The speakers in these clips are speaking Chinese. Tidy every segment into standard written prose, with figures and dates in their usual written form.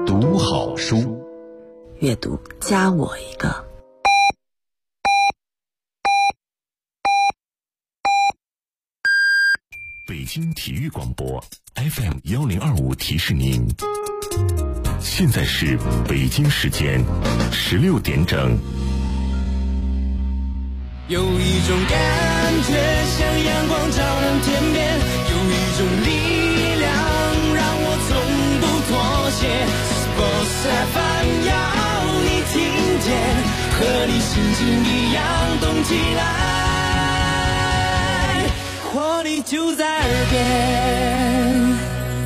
读好书， 阅读加我一个。 北京体育广播 FM1025提示您，现在是北京时间16点整。 有一种感觉像阳光照亮天边，有一种力量让我从不妥协。Sports FM 要你听见，和你心情一样动起来，活力就在耳边。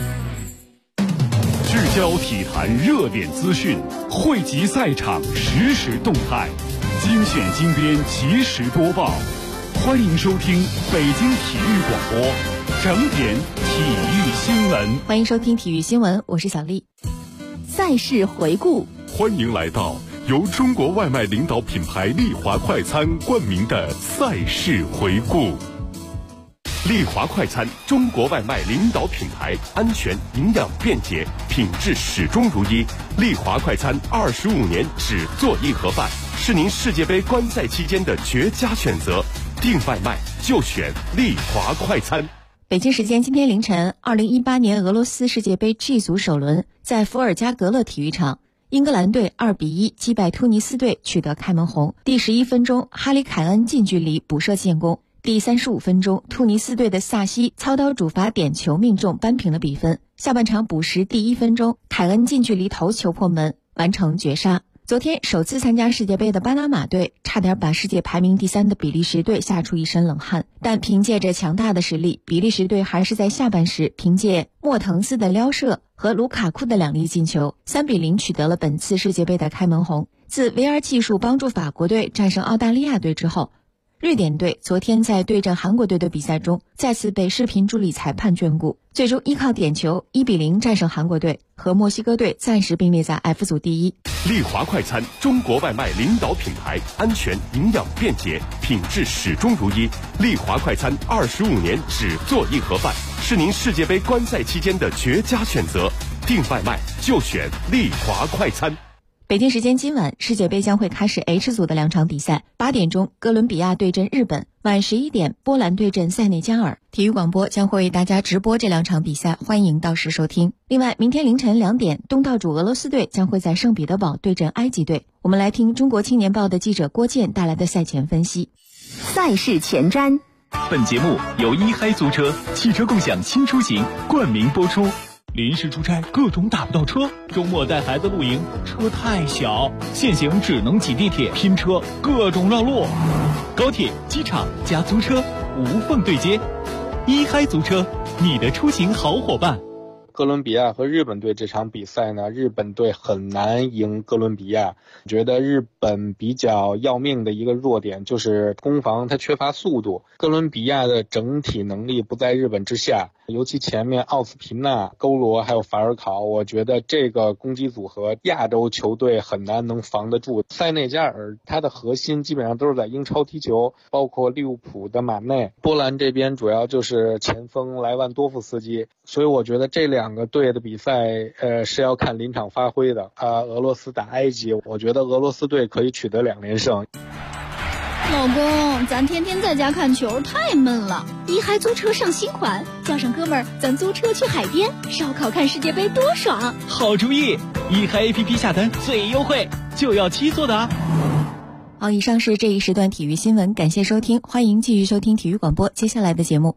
聚焦体坛热点资讯，汇集赛场实时动态，精选精编及时播报。欢迎收听北京体育广播整点体育新闻。 欢迎收听体育新闻，我是小丽。赛事回顾， 欢迎来到由中国外卖领导品牌丽华快餐冠名的赛事回顾。丽华快餐，中国外卖领导品牌，安全、营养、便捷，品质始终如一。丽华快餐25年只做一盒饭，是您世界杯观赛期间的绝佳选择。订外卖就选丽华快餐。 北京时间今天凌晨，2018年俄罗斯世界杯 G 组首轮在伏尔加格勒体育场，英格兰队2-1击败突尼斯队，取得开门红。第11分钟，哈里凯恩近距离补射建功。第35分钟，突尼斯队的萨西操刀主罚点球命中，扳平了比分。下半场补时第1分钟，凯恩近距离头球破门，完成绝杀。昨天首次参加世界杯的巴拿马队差点把世界排名第3的比利时队吓出一身冷汗，但凭借着强大的实力，比利时队还是在下半时凭借莫腾斯的撩射和卢卡库的2粒进球，3-0取得了本次世界杯的开门红。自 VR 技术帮助法国队战胜澳大利亚队之后，瑞典队昨天在对阵韩国队的比赛中再次被视频助理裁判眷顾，最终依靠点球1-0战胜韩国队，和墨西哥队暂时并列在 F 组第一。 丽华快餐，中国外卖领导品牌，安全、营养、便捷，品质始终如一。丽华快餐25年只做一盒饭，是您世界杯观赛期间的绝佳选择。订外卖就选丽华快餐。 北京时间今晚，世界杯将会开始 H 组的2场比赛。8点钟，哥伦比亚对阵日本；晚11点，波兰对阵塞内加尔。体育广播将会为大家直播这2场比赛，欢迎到时收听。另外，明天凌晨2点，东道主俄罗斯队将会在圣彼得堡对阵埃及队。我们来听中国青年报的记者郭健带来的赛前分析。 赛事前瞻。 本节目由一嗨租车汽车共享新出行冠名播出。临时出差各种打不到车，周末带孩子露营车太小，现行只能挤地铁拼车，各种绕路。高铁、机场加租车无缝对接，一嗨租车，你的出行好伙伴。 哥伦比亚和日本队这场比赛呢，日本队很难赢哥伦比亚。觉得日本比较要命的一个弱点就是攻防它缺乏速度，哥伦比亚的整体能力不在日本之下，尤其前面奥斯皮纳、勾罗还有法尔考，我觉得这个攻击组合亚洲球队很难能防得住。塞内加尔他的核心基本上都是在英超踢球，包括利物浦的马内，波兰这边主要就是前锋莱万多夫斯基，所以我觉得这2个队的比赛是要看临场发挥的。俄罗斯打埃及，我觉得俄罗斯队可以取得2连胜。 老公，咱天天在家看球太闷了，一嗨租车上新款，叫上哥们儿，咱租车去海边烧烤看世界杯多爽。 好主意，一嗨 APP 下单最优惠，就要7座的啊。 好，以上是这一时段体育新闻，感谢收听，欢迎继续收听体育广播接下来的节目。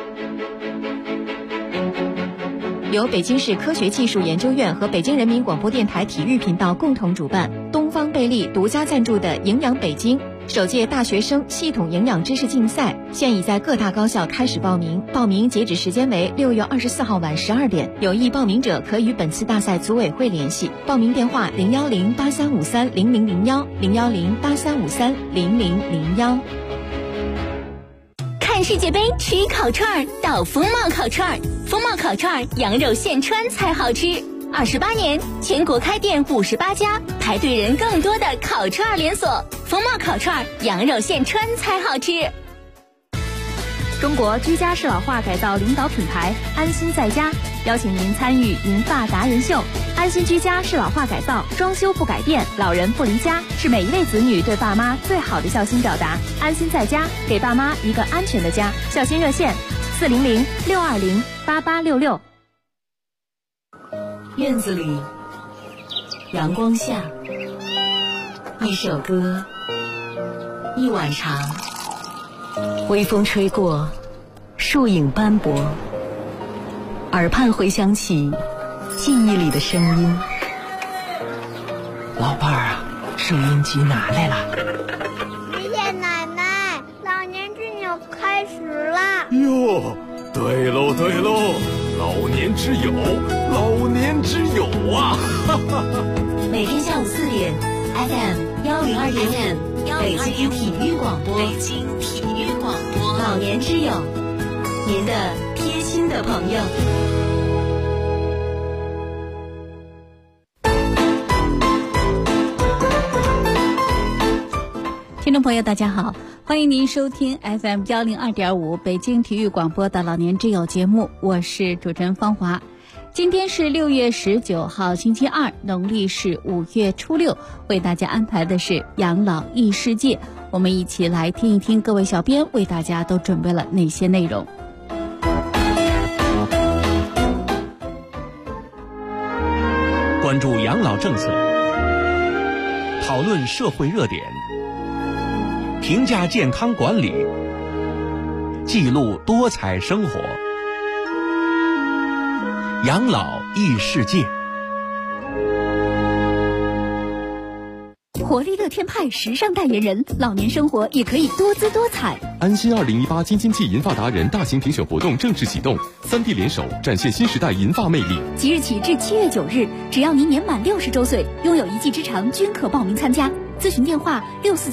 由北京市科学技术研究院和北京人民广播电台体育频道共同主办，东方贝利独家赞助的营养北京首届大学生系统营养知识竞赛现已在各大高校开始报名，报名截止时间为6月24号晚12点，有意报名者可与本次大赛组委会联系，报名电话01083530001 01083530001。 看世界杯吃烤串到风貌烤串，风貌烤串羊肉现穿才好吃。28年，全国开店58家，排队人更多的烤串连锁。风貌烤串羊肉现穿才好吃。 中国居家适老化改造领导品牌安心在家邀请您参与银发达人秀。安心居家适老化改造，装修不改变，老人不离家，是每一位子女对爸妈最好的孝心表达。安心在家，给爸妈一个安全的家。孝心热线400-620-8866。 院子里，阳光下，一首歌，一碗茶，微风吹过，树影斑驳，耳畔回响起记忆里的声音。 老伴儿啊，收音机拿来了。 爷爷奶奶，老年之友开始了。 哟，对喽对喽，老年之友，老年之友啊！ 每天下午4点 FM 102.5北京体育广播，北京体育广播，老年之友，您的贴心的朋友。 听众朋友大家好，欢迎您收听 FM 102.5北京体育广播的老年之友节目，我是主持人芳华。今天是6月19号星期二，农历是5月初6，为大家安排的是养老异世界，我们一起来听一听各位小编为大家都准备了哪些内容。 关注养老政策，讨论社会热点，评价健康管理，记录多彩生活。养老异世界， 活力乐天派时尚代言人，老年生活也可以多姿多彩。 安心2018京津冀银发达人大型评选活动正式启动，3地联手展现新时代银发魅力。 即日起至7月9日，只要您年满60周岁，拥有1技之长，均可报名参加。咨询电话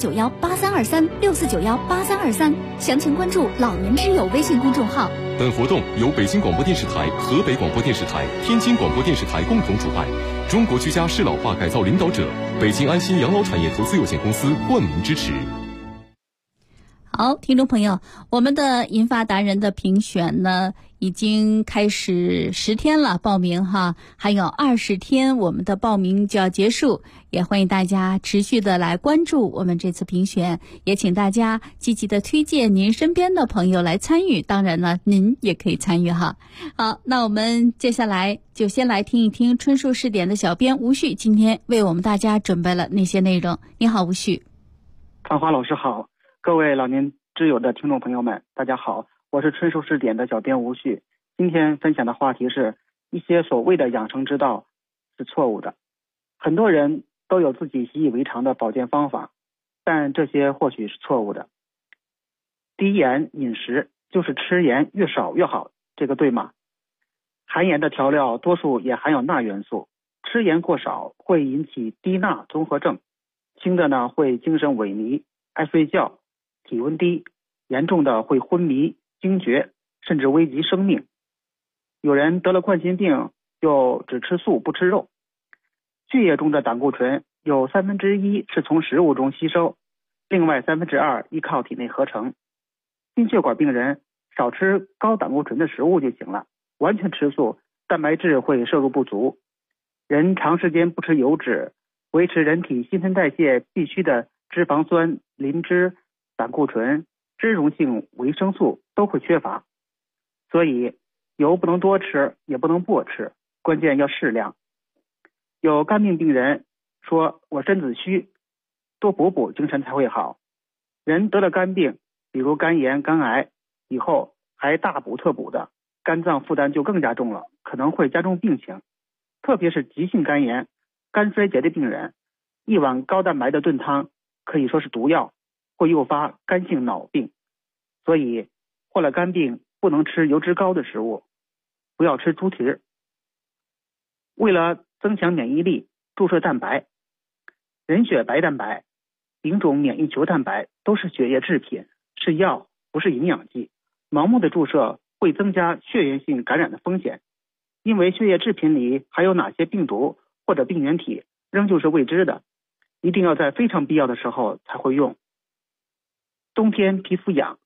64918364918323，详情关注老年之友微信公众号。 本活动由北京广播电视台、河北广播电视台、天津广播电视台共同主办，中国居家适老化改造领导者北京安心养老产业投资有限公司冠名支持。 好，听众朋友，我们的银发达人的评选呢，已经开始10天了，报名哈，还有20天我们的报名就要结束，也欢迎大家持续的来关注我们这次评选，也请大家积极的推荐您身边的朋友来参与，当然了，您也可以参与哈。好，那我们接下来就先来听一听春树试点的小编吴旭今天为我们大家准备了那些内容。你好，吴旭。 芳华老师好，各位老年之友的听众朋友们，大家好，我是春树试点的小编吴旭。今天分享的话题是一些所谓的养生之道是错误的。很多人都有自己习以为常的保健方法，但这些或许是错误的。低盐饮食就是吃盐越少越好，这个对吗？含盐的调料多数也含有钠元素，吃盐过少会引起低钠综合症，轻的呢会精神萎靡、爱睡觉、体温低，严重的会昏迷、惊厥，甚至危及生命。有人得了冠心病又只吃素不吃肉。血液中的胆固醇有1/3是从食物中吸收，另外2/3依靠体内合成。心血管病人少吃高胆固醇的食物就行了，完全吃素，蛋白质会摄入不足。人长时间不吃油脂，维持人体新陈代谢必须的脂肪酸、磷脂、胆固醇、脂溶性维生素都会缺乏，所以油不能多吃，也不能不吃，关键要适量。有肝病病人说我身子虚，多补补精神才会好。人得了肝病，比如肝炎、肝癌，以后还大补特补的，肝脏负担就更加重了，可能会加重病情。特别是急性肝炎、肝衰竭的病人，一碗高蛋白的炖汤可以说是毒药，会诱发肝性脑病。所以患了肝病不能吃油脂高的食物，不要吃猪蹄。为了增强免疫力，注射蛋白，人血白蛋白、丙种免疫球蛋白都是血液制品，是药，不是营养剂。盲目的注射会增加血源性感染的风险，因为血液制品里还有哪些病毒或者病原体仍旧是未知的，一定要在非常必要的时候才会用。冬天皮肤痒，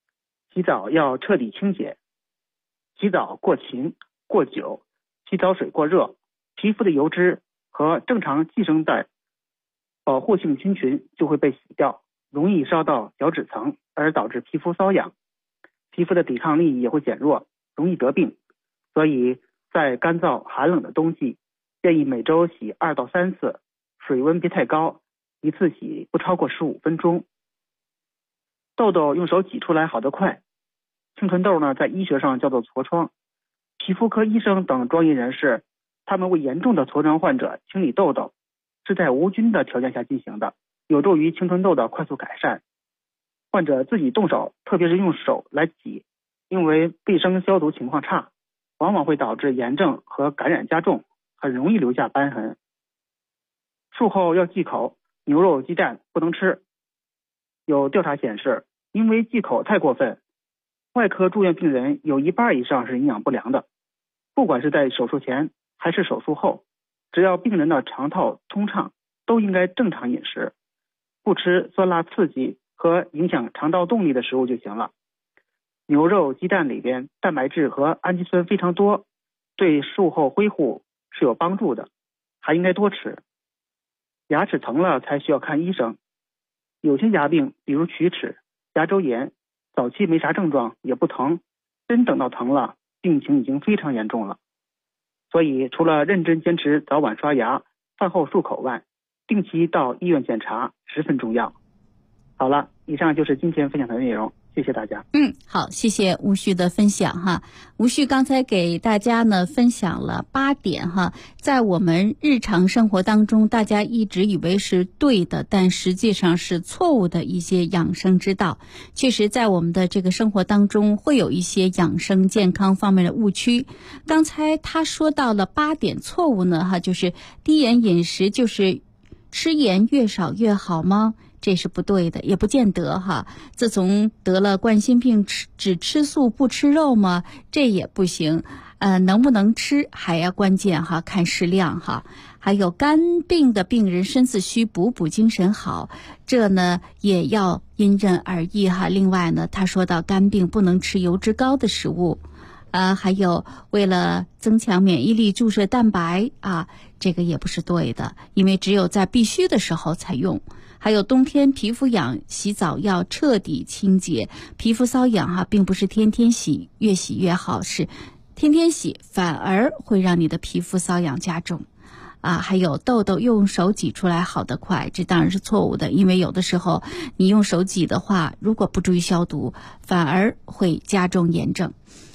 洗澡要彻底清洁，洗澡过勤、过久，洗澡水过热，皮肤的油脂和正常寄生的保护性菌群就会被洗掉，容易烧到角质层，而导致皮肤瘙痒，皮肤的抵抗力也会减弱，容易得病。所以在干燥寒冷的冬季，建议每周洗2到3次，水温别太高，一次洗不超过15分钟。痘痘用手挤出来好得快，青春痘呢，在医学上叫做痤疮。皮肤科医生等专业人士，他们为严重的痤疮患者清理痘痘，是在无菌的条件下进行的，有助于青春痘的快速改善。患者自己动手，特别是用手来挤，因为卫生消毒情况差，往往会导致炎症和感染加重，很容易留下瘢痕。术后要忌口，牛肉、鸡蛋不能吃。有调查显示，因为忌口太过分，外科住院病人有1半以上是营养不良的。不管是在手术前还是手术后，只要病人的肠道通畅，都应该正常饮食，不吃酸辣刺激和影响肠道动力的食物就行了。牛肉、鸡蛋里边蛋白质和氨基酸非常多，对术后恢复是有帮助的，还应该多吃。牙齿疼了才需要看医生，有些牙病，比如龋齿、牙周炎，早期没啥症状也不疼，真等到疼了，病情已经非常严重了。所以除了认真坚持早晚刷牙、饭后漱口外，定期到医院检查十分重要。好了，以上就是今天分享的内容，谢谢大家。 好，谢谢吴旭的分享哈。吴旭刚才给大家呢分享了8点哈，在我们日常生活当中，大家一直以为是对的，但实际上是错误的一些养生之道。确实在我们的这个生活当中会有一些养生健康方面的误区。刚才他说到了8点错误呢哈，就是低盐饮食，就是吃盐越少越好吗？这是不对的，也不见得哈。自从得了冠心病，只吃素不吃肉吗？这也不行。能不能吃还要关键哈，看适量哈。还有肝病的病人身子虚，补精神好，这呢也要因人而异哈。另外呢，他说到肝病不能吃油脂高的食物。还有为了增强免疫力注射蛋白啊，这个也不是对的，因为只有在必须的时候才用。还有冬天皮肤痒，洗澡要彻底清洁。皮肤瘙痒哈，并不是天天洗越洗越好，是天天洗反而会让你的皮肤瘙痒加重。还有痘痘用手挤出来好得快，这当然是错误的，因为有的时候你用手挤的话，如果不注意消毒，反而会加重炎症。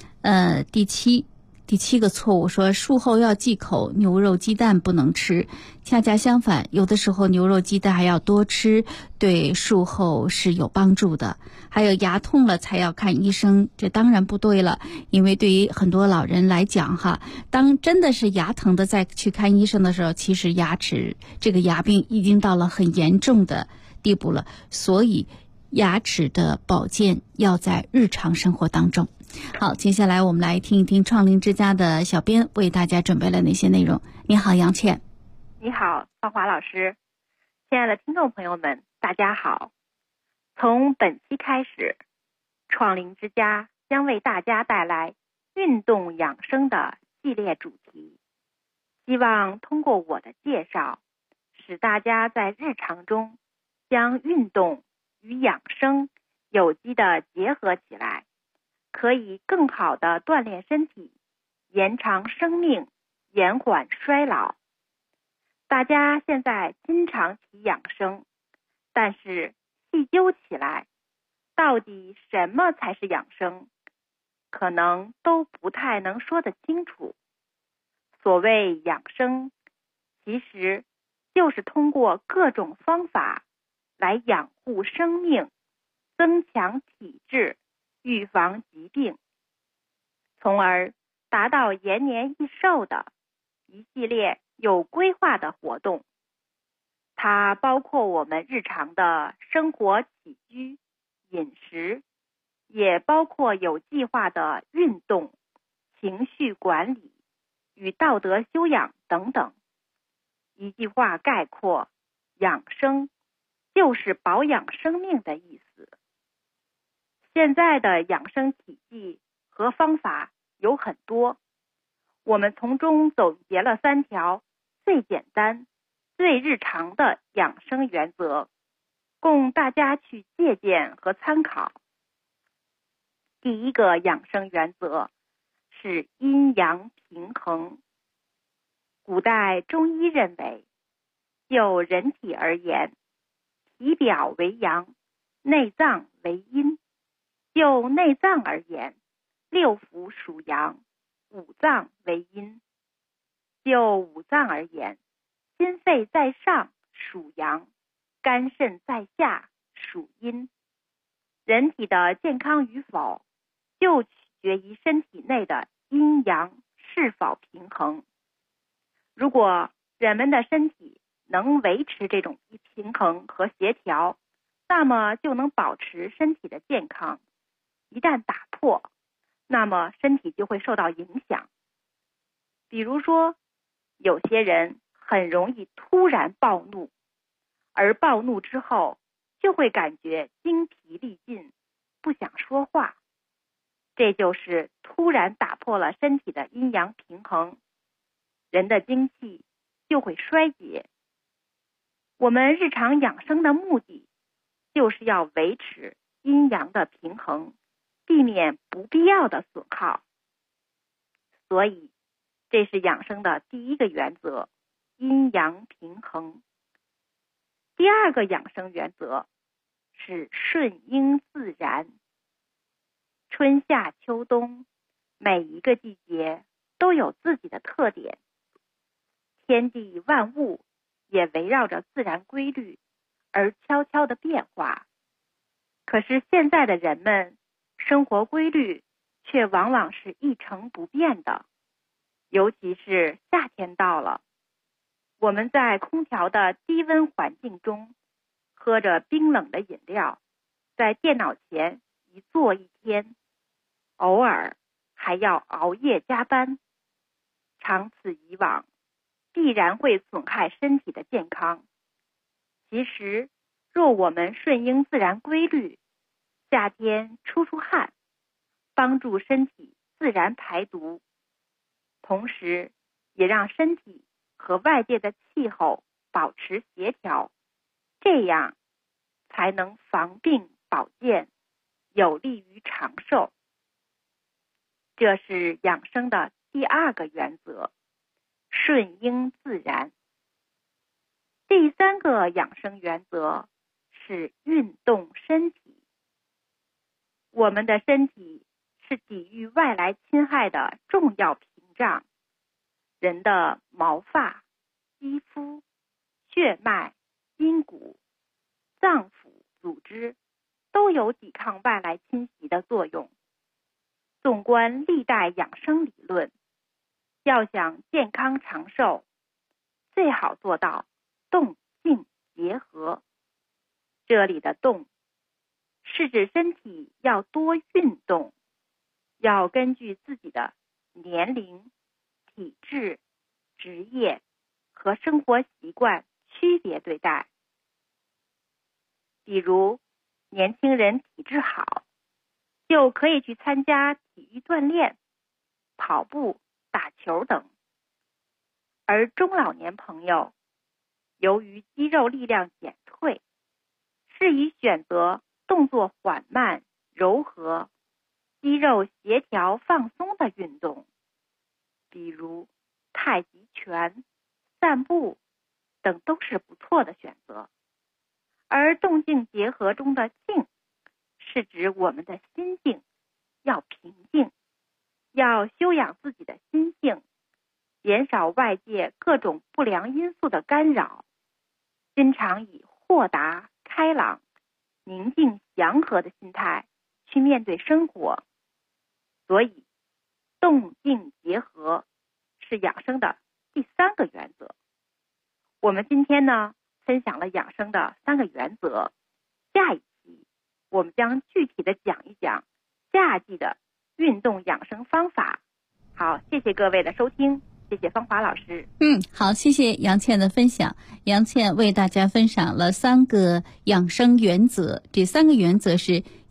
第七个错误说术后要忌口，牛肉鸡蛋不能吃。恰恰相反，有的时候牛肉鸡蛋还要多吃，对术后是有帮助的。还有牙痛了才要看医生，这当然不对了，因为对于很多老人来讲哈，当真的是牙疼的再去看医生的时候，其实牙齿这个牙病已经到了很严重的地步了，所以牙齿的保健要在日常生活当中。好，接下来我们来听一听创灵之家的小编为大家准备了哪些内容。你好，杨倩。 你好，芳华老师。亲爱的听众朋友们，大家好。从本期开始，创灵之家将为大家带来运动养生的系列主题，希望通过我的介绍，使大家在日常中将运动与养生有机的结合起来，可以更好地锻炼身体，延长生命，延缓衰老。大家现在经常提养生，但是细究起来，到底什么才是养生，可能都不太能说得清楚。所谓养生，其实就是通过各种方法来养护生命，增强体质，预防疾病，从而达到延年益寿的一系列有规划的活动。它包括我们日常的生活起居、饮食，也包括有计划的运动、情绪管理与道德修养等等。一句话概括，养生就是保养生命的意思。 现在的养生体系和方法有很多，我们从中总结了3条最简单、最日常的养生原则，供大家去借鉴和参考。第一个养生原则是阴阳平衡。古代中医认为，就人体而言，体表为阳，内脏为阴。就内脏而言，6腑属阳，5脏为阴。就5脏而言，心肺在上属阳，肝肾在下属阴。人体的健康与否，就取决于身体内的阴阳是否平衡。如果人们的身体能维持这种平衡和协调，那么就能保持身体的健康。一旦打破，那么身体就会受到影响。比如说，有些人很容易突然暴怒，而暴怒之后就会感觉精疲力尽，不想说话。这就是突然打破了身体的阴阳平衡，人的精气就会衰竭。我们日常养生的目的，就是要维持阴阳的平衡，避免不必要的损耗。所以，这是养生的第一个原则，阴阳平衡。第二个养生原则是顺应自然。春夏秋冬，每一个季节都有自己的特点，天地万物也围绕着自然规律而悄悄的变化。可是现在的人们生活规律却往往是一成不变的，尤其是夏天到了，我们在空调的低温环境中，喝着冰冷的饮料，在电脑前一坐一天，偶尔还要熬夜加班，长此以往，必然会损害身体的健康。其实，若我们顺应自然规律，夏天出汗，帮助身体自然排毒，同时也让身体和外界的气候保持协调，这样才能防病保健，有利于长寿。这是养生的第二个原则，顺应自然。第三个养生原则是运动身体。我们的身体是抵御外来侵害的重要屏障，人的毛发、肌肤、血脉、筋骨、脏腑、组织都有抵抗外来侵袭的作用。纵观历代养生理论，要想健康长寿，最好做到动静结合。这里的动，是指身体要多运动，要根据自己的年龄、体质、职业和生活习惯区别对待。比如，年轻人体质好，就可以去参加体育锻炼，跑步、打球等。而中老年朋友，由于肌肉力量减退，适宜选择动作缓慢、柔和、肌肉协调放松的运动，比如太极拳、散步等都是不错的选择。而动静结合中的静，是指我们的心境要平静，要修养自己的心性，减少外界各种不良因素的干扰，经常以豁达、开朗、宁静、祥和的心态去面对生活。所以，动静结合是养生的第三个原则。我们今天呢，分享了养生的3个原则，下一期我们将具体的讲一讲夏季的运动养生方法。好，谢谢各位的收听，谢谢芳华老师。 好，谢谢杨倩的分享。杨倩为大家分享了3个养生原则，这3个原则是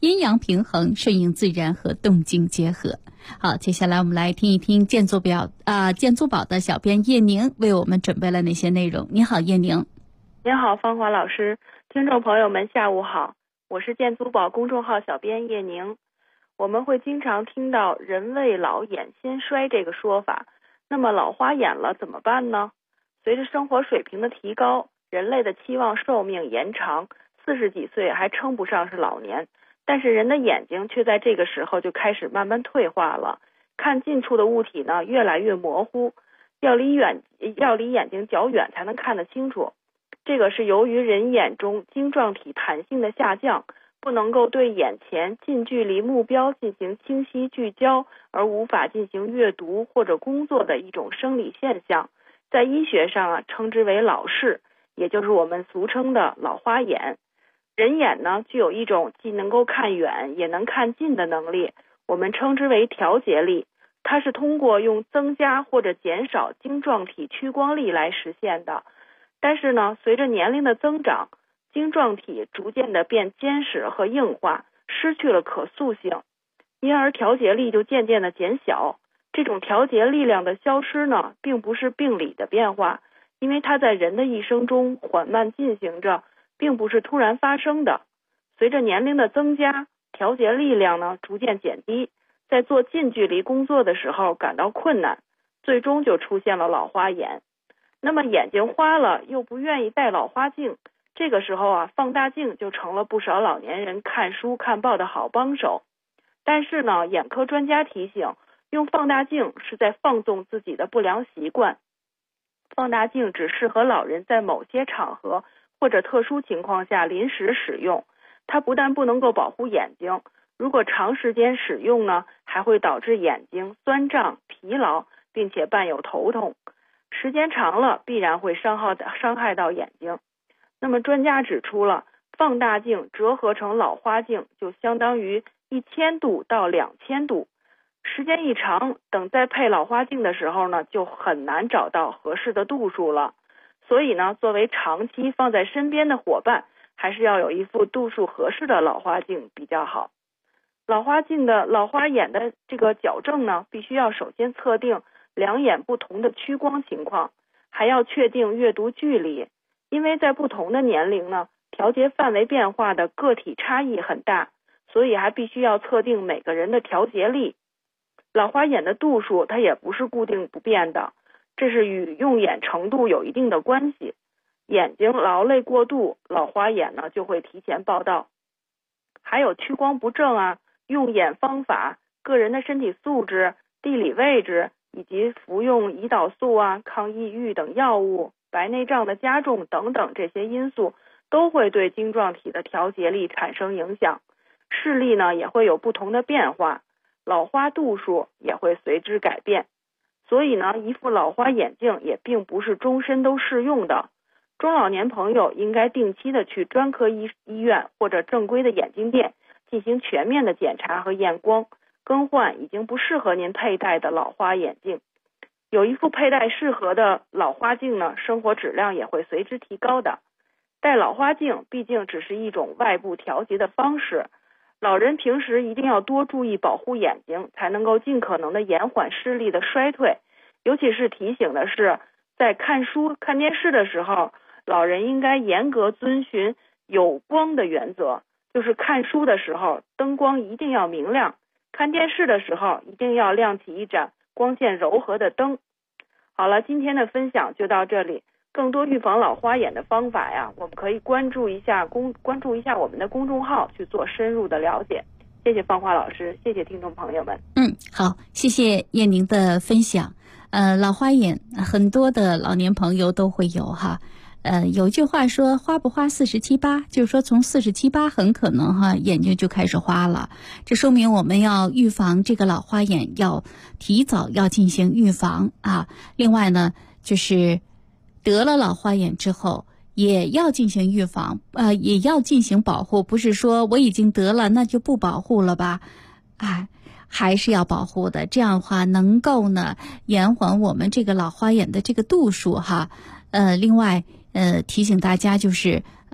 阴阳平衡，顺应自然和动静结合。好，接下来我们来听一听建筑宝的小编叶宁为我们准备了哪些内容。你好，叶宁。 您好，芳华老师，听众朋友们下午好，我是建筑宝公众号小编叶宁。我们会经常听到人未老眼先衰这个说法，那么老花眼了怎么办呢？随着生活水平的提高，人类的期望寿命延长，40几岁还称不上是老年，但是人的眼睛却在这个时候就开始慢慢退化了，看近处的物体呢越来越模糊，要离眼睛较远才能看得清楚。这个是由于人眼中晶状体弹性的下降，不能够对眼前近距离目标进行清晰聚焦，而无法进行阅读或者工作的一种生理现象，在医学上称之为老视，也就是我们俗称的老花眼。人眼呢具有一种既能够看远也能看近的能力，我们称之为调节力，它是通过用增加或者减少晶状体屈光力来实现的。但是呢，随着年龄的增长，晶状体逐渐的变坚实和硬化，失去了可塑性，因而调节力就渐渐的减小。这种调节力量的消失呢，并不是病理的变化，因为它在人的一生中缓慢进行着，并不是突然发生的。随着年龄的增加，调节力量呢逐渐减低，在做近距离工作的时候感到困难，最终就出现了老花眼。那么眼睛花了又不愿意戴老花镜，这个时候放大镜就成了不少老年人看书看报的好帮手。但是呢，眼科专家提醒，用放大镜是在放纵自己的不良习惯。放大镜只适合老人在某些场合或者特殊情况下临时使用，它不但不能够保护眼睛，如果长时间使用呢，还会导致眼睛酸胀、疲劳，并且伴有头痛。时间长了必然会伤害到眼睛。那么专家指出了，放大镜折合成老花镜就相当于1000度到2000度，时间一长，等再配老花镜的时候呢，就很难找到合适的度数了。所以呢，作为长期放在身边的伙伴，还是要有一副度数合适的老花镜比较好。老花眼的这个矫正呢，必须要首先测定两眼不同的屈光情况，还要确定阅读距离，因为在不同的年龄呢，调节范围变化的个体差异很大，所以还必须要测定每个人的调节力。老花眼的度数它也不是固定不变的，这是与用眼程度有一定的关系。眼睛劳累过度，老花眼呢就会提前报到。还有屈光不正用眼方法、个人的身体素质、地理位置，以及服用胰岛素抗抑郁等药物、白内障的加重等等，这些因素都会对晶状体的调节力产生影响，视力呢也会有不同的变化，老花度数也会随之改变。所以呢，一副老花眼镜也并不是终身都适用的。中老年朋友应该定期的去专科医院或者正规的眼镜店进行全面的检查和验光，更换已经不适合您佩戴的老花眼镜。有一副佩戴适合的老花镜呢，生活质量也会随之提高的。戴老花镜毕竟只是一种外部调节的方式，老人平时一定要多注意保护眼睛，才能够尽可能的延缓视力的衰退。尤其是提醒的是，在看书看电视的时候，老人应该严格遵循有光的原则，就是看书的时候灯光一定要明亮，看电视的时候一定要亮起一盏光线柔和的灯。好了，今天的分享就到这里。更多预防老花眼的方法我们可以关注一下我们的公众号去做深入的了解。谢谢芳华老师，谢谢听众朋友们。 好，谢谢叶宁的分享。老花眼很多的老年朋友都会有有句话说花不花47、8，就是说从47、8很可能眼睛就开始花了。这说明我们要预防这个老花眼，要提早要进行预防另外呢，就是得了老花眼之后也要进行预防，也要进行保护，不是说我已经得了那就不保护了吧，还是要保护的。这样的话能够呢延缓我们这个老花眼的这个度数另外提醒大家就是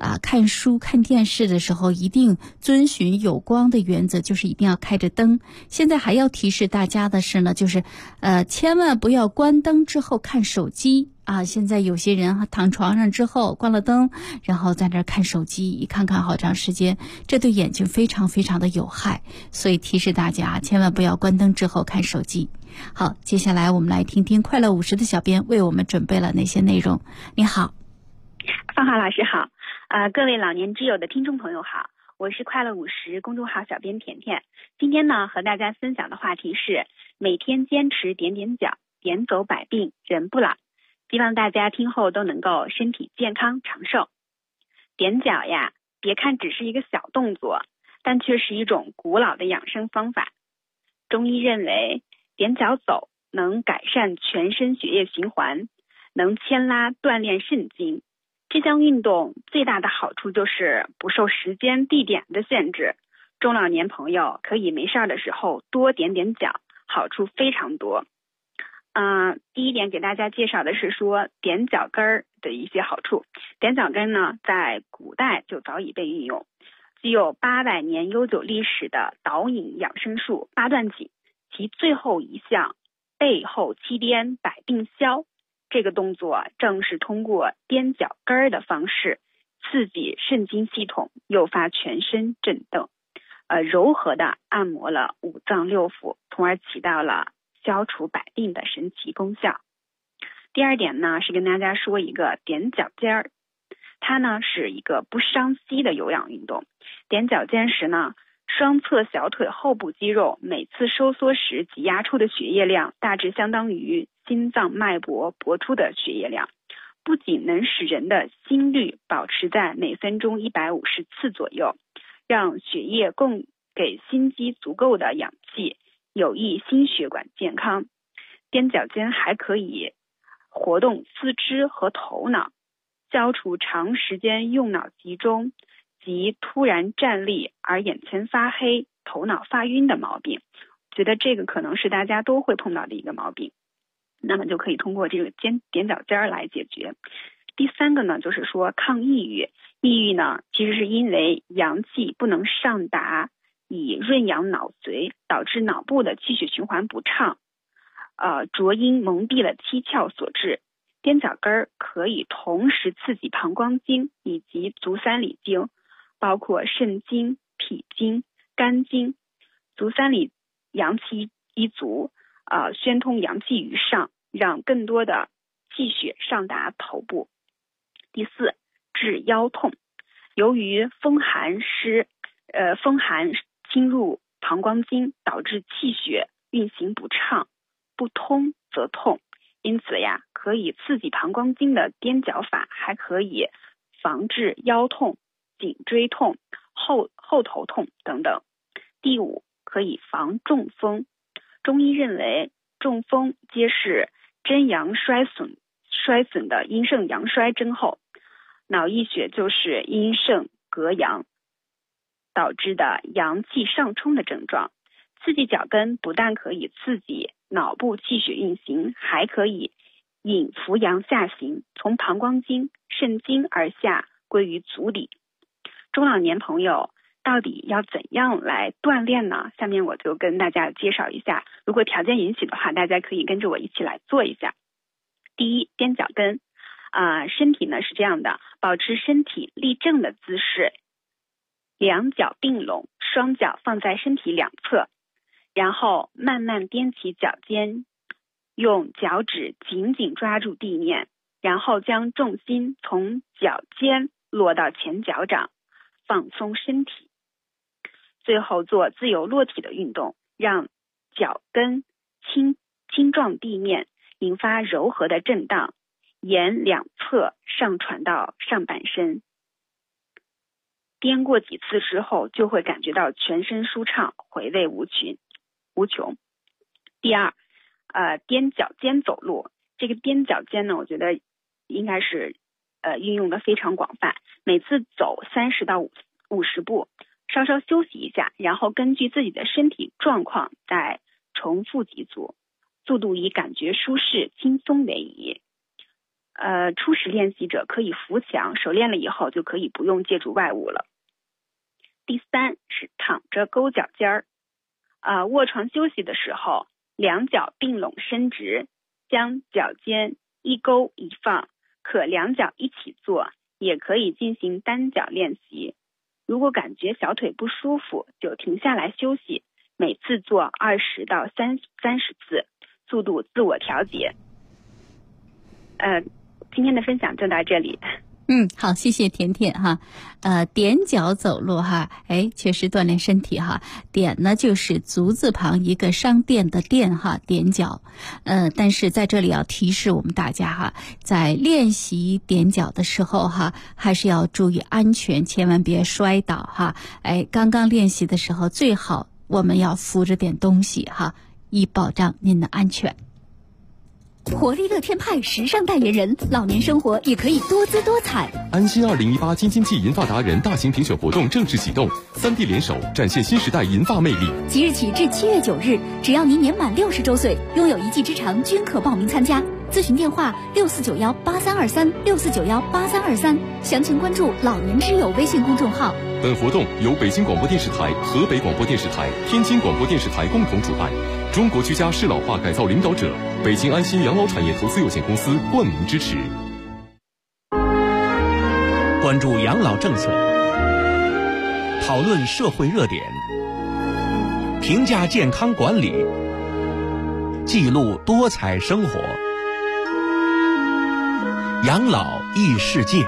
看书看电视的时候一定遵循有光的原则，就是一定要开着灯。现在还要提示大家的是呢，就是千万不要关灯之后看手机啊。现在有些人躺床上之后关了灯，然后在那儿看手机，一看好长时间，这对眼睛非常非常的有害，所以提示大家千万不要关灯之后看手机。好，接下来我们来听听快乐50的小编为我们准备了哪些内容。你好， 芳华老师好，各位老年之友的听众朋友好，我是快乐50公众号小编甜甜。今天呢，和大家分享的话题是每天坚持点点脚，点走百病人不老。希望大家听后都能够身体健康长寿。点脚呀，别看只是一个小动作，但却是一种古老的养生方法。中医认为点脚走能改善全身血液循环，能牵拉锻炼肾经。这项运动最大的好处就是不受时间地点的限制，中老年朋友可以没事的时候多点点脚，好处非常多。第一点给大家介绍的是说点脚跟儿的一些好处。点脚跟呢，在古代就早已被运用，具有800年悠久历史的导引养生术八段锦，其最后一项背后七颠百病消，这个动作正是通过踮脚跟儿的方式刺激肾经系统，诱发全身震动，柔和的按摩了五脏六腑，从而起到了消除百病的神奇功效。第二点呢，是跟大家说一个点脚尖儿，它呢是一个不伤膝的有氧运动。点脚尖时呢，双侧小腿后部肌肉每次收缩时挤压出的血液量大致相当于心脏脉搏搏出的血液量，不仅能使人的心率保持在每分钟150次左右，让血液供给心肌足够的氧气，有益心血管健康。踮脚尖还可以活动四肢和头脑，消除长时间用脑集中及突然站立而眼前发黑、头脑发晕的毛病。觉得这个可能是大家都会碰到的一个毛病，那么就可以通过这个点脚尖来解决。第三个呢，就是说抗抑郁。抑郁呢，其实是因为阳气不能上达以润养脑髓，导致脑部的气血循环不畅，浊音蒙蔽了七窍所致。踮脚跟可以同时刺激膀胱经以及足三里经，包括肾经、脾经、肝经。足三里阳气一足，宣通阳气于上，让更多的气血上达头部。第四，治腰痛。由于风寒侵入膀胱经，导致气血运行不畅，不通则痛。因此呀，可以刺激膀胱经的踮脚法，还可以防治腰痛、颈椎痛、后头痛等等。第五，可以防中风。中医认为，中风皆是真阳衰损的阴盛阳衰症候，脑溢血就是阴盛隔阳导致的阳气上冲的症状。刺激脚跟不但可以刺激脑部气血运行，还可以引扶阳下行，从膀胱经、肾经而下归于足底。中老年朋友到底要怎样来锻炼呢？下面我就跟大家介绍一下，如果条件允许的话，大家可以跟着我一起来做一下。第一，踮脚跟。身体呢是这样的，保持身体立正的姿势，两脚并拢，双脚放在身体两侧，然后慢慢踮起脚尖，用脚趾紧紧抓住地面，然后将重心从脚尖落到前脚掌，放松身体。最后做自由落体的运动，让脚跟轻撞地面，引发柔和的震荡，沿两侧上传到上半身。踮过几次之后，就会感觉到全身舒畅，回味无穷。第二，踮脚尖走路。这个踮脚尖呢，我觉得应该是运用的非常广泛，每次走30到50步，稍稍休息一下，然后根据自己的身体状况再重复几组，速度以感觉舒适轻松为宜。 初始练习者可以扶墙，熟练了以后就可以不用借助外物了。第3是躺着勾脚尖儿，卧床休息的时候，两脚并拢伸直，将脚尖一勾一放，可两脚一起做，也可以进行单脚练习。如果感觉小腿不舒服，就停下来休息，每次做20到30次，速度自我调节。今天的分享就到这里。 好，谢谢甜甜哈。踮脚走路哈，确实锻炼身体哈。踮呢就是足字旁一个商店的店哈，踮脚。但是在这里要提示我们大家哈，在练习踮脚的时候哈，还是要注意安全，千万别摔倒哈。刚刚练习的时候，最好我们要扶着点东西哈，以保障您的安全。 活力乐天派时尚代言人，老年生活也可以多姿多彩。 安心2018京津冀银发达人大型评选活动正式启动，3地联手展现新时代银发魅力。 即日起至7月9日，只要您年满60周岁，拥有1技之长，均可报名参加。咨询电话64918364918323，详情关注老年之友微信公众号。 本活动由北京广播电视台、河北广播电视台、天津广播电视台共同主办，中国居家适老化改造领导者北京安心养老产业投资有限公司冠名支持。 关注养老政策，讨论社会热点，评价健康管理，记录多彩生活。养老异世界。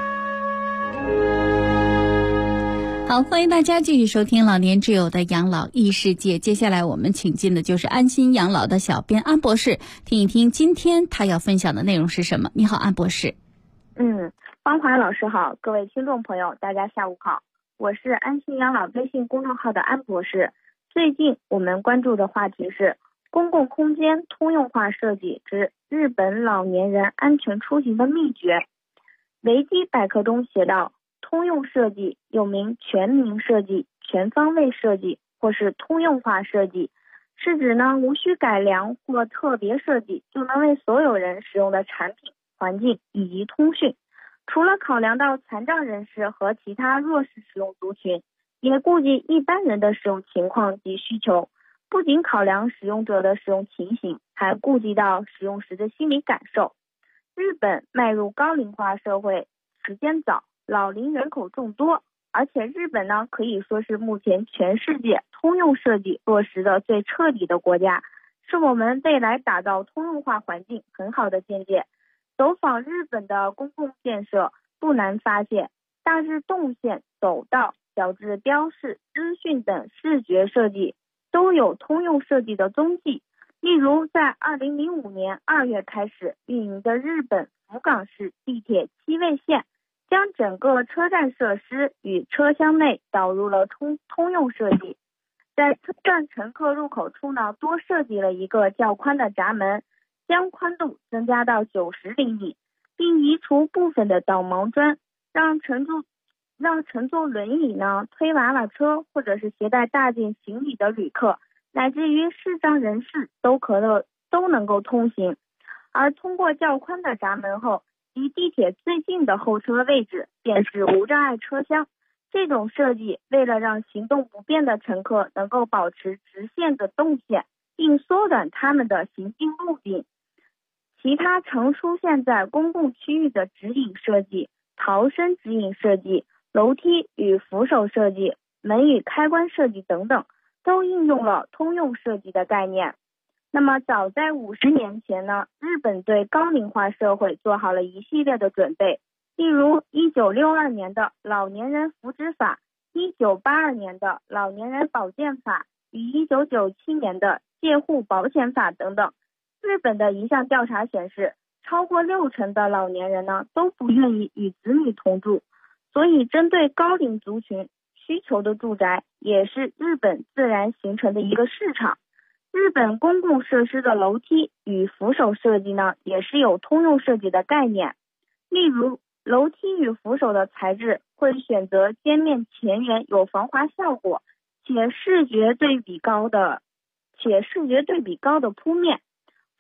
好，欢迎大家继续收听老年之友的养老异世界。接下来我们请进的就是安心养老的小编安博士，听一听今天他要分享的内容是什么。你好，安博士。 芳华老师好，各位听众朋友大家下午好，我是安心养老微信公众号的安博士。最近我们关注的话题是公共空间通用化设计之日本老年人安全出行的秘诀。维基百科中写道，通用设计又名全民设计、全方位设计或是通用化设计，是指无需改良或特别设计就能为所有人使用的产品、环境以及通讯。除了考量到残障人士和其他弱势使用族群，也顾及一般人的使用情况及需求，不仅考量使用者的使用情形，还顾及到使用时的心理感受。日本迈入高龄化社会时间早，老龄人口众多，而且日本可以说是目前全世界通用设计落实的最彻底的国家，是我们未来打造通用化环境很好的见解。走访日本的公共建设，不难发现，大至动线、走道，小至标示、资讯等视觉设计，都有通用设计的踪迹。例如，在2005年2月开始运营的日本福冈市地铁7位线，将整个车站设施与车厢内导入了通用设计。在车站乘客入口处多设计了一个较宽的闸门，将宽度增加到90厘米，并移除部分的导盲砖，让乘坐轮椅推娃娃车或者是携带大件行李的旅客，乃至于视障人士都能够通行。而通过较宽的闸门后，离地铁最近的候车位置便是无障碍车厢。这种设计为了让行动不便的乘客能够保持直线的动线，并缩短他们的行进路径。其他常出现在公共区域的指引设计、逃生指引设计、楼梯与扶手设计、门与开关设计等等，都应用了通用设计的概念。那么早在50年前日本对高龄化社会做好了一系列的准备，例如1962年的老年人福祉法、1982年的老年人保健法与1997年的介护保险法等等。日本的一项调查显示，超过60%的老年人都不愿意与子女同住，所以针对高龄族群需求的住宅也是日本自然形成的一个市场。日本公共设施的楼梯与扶手设计也是有通用设计的概念。例如，楼梯与扶手的材质会选择尖面前缘有防滑效果且视觉对比高的铺面。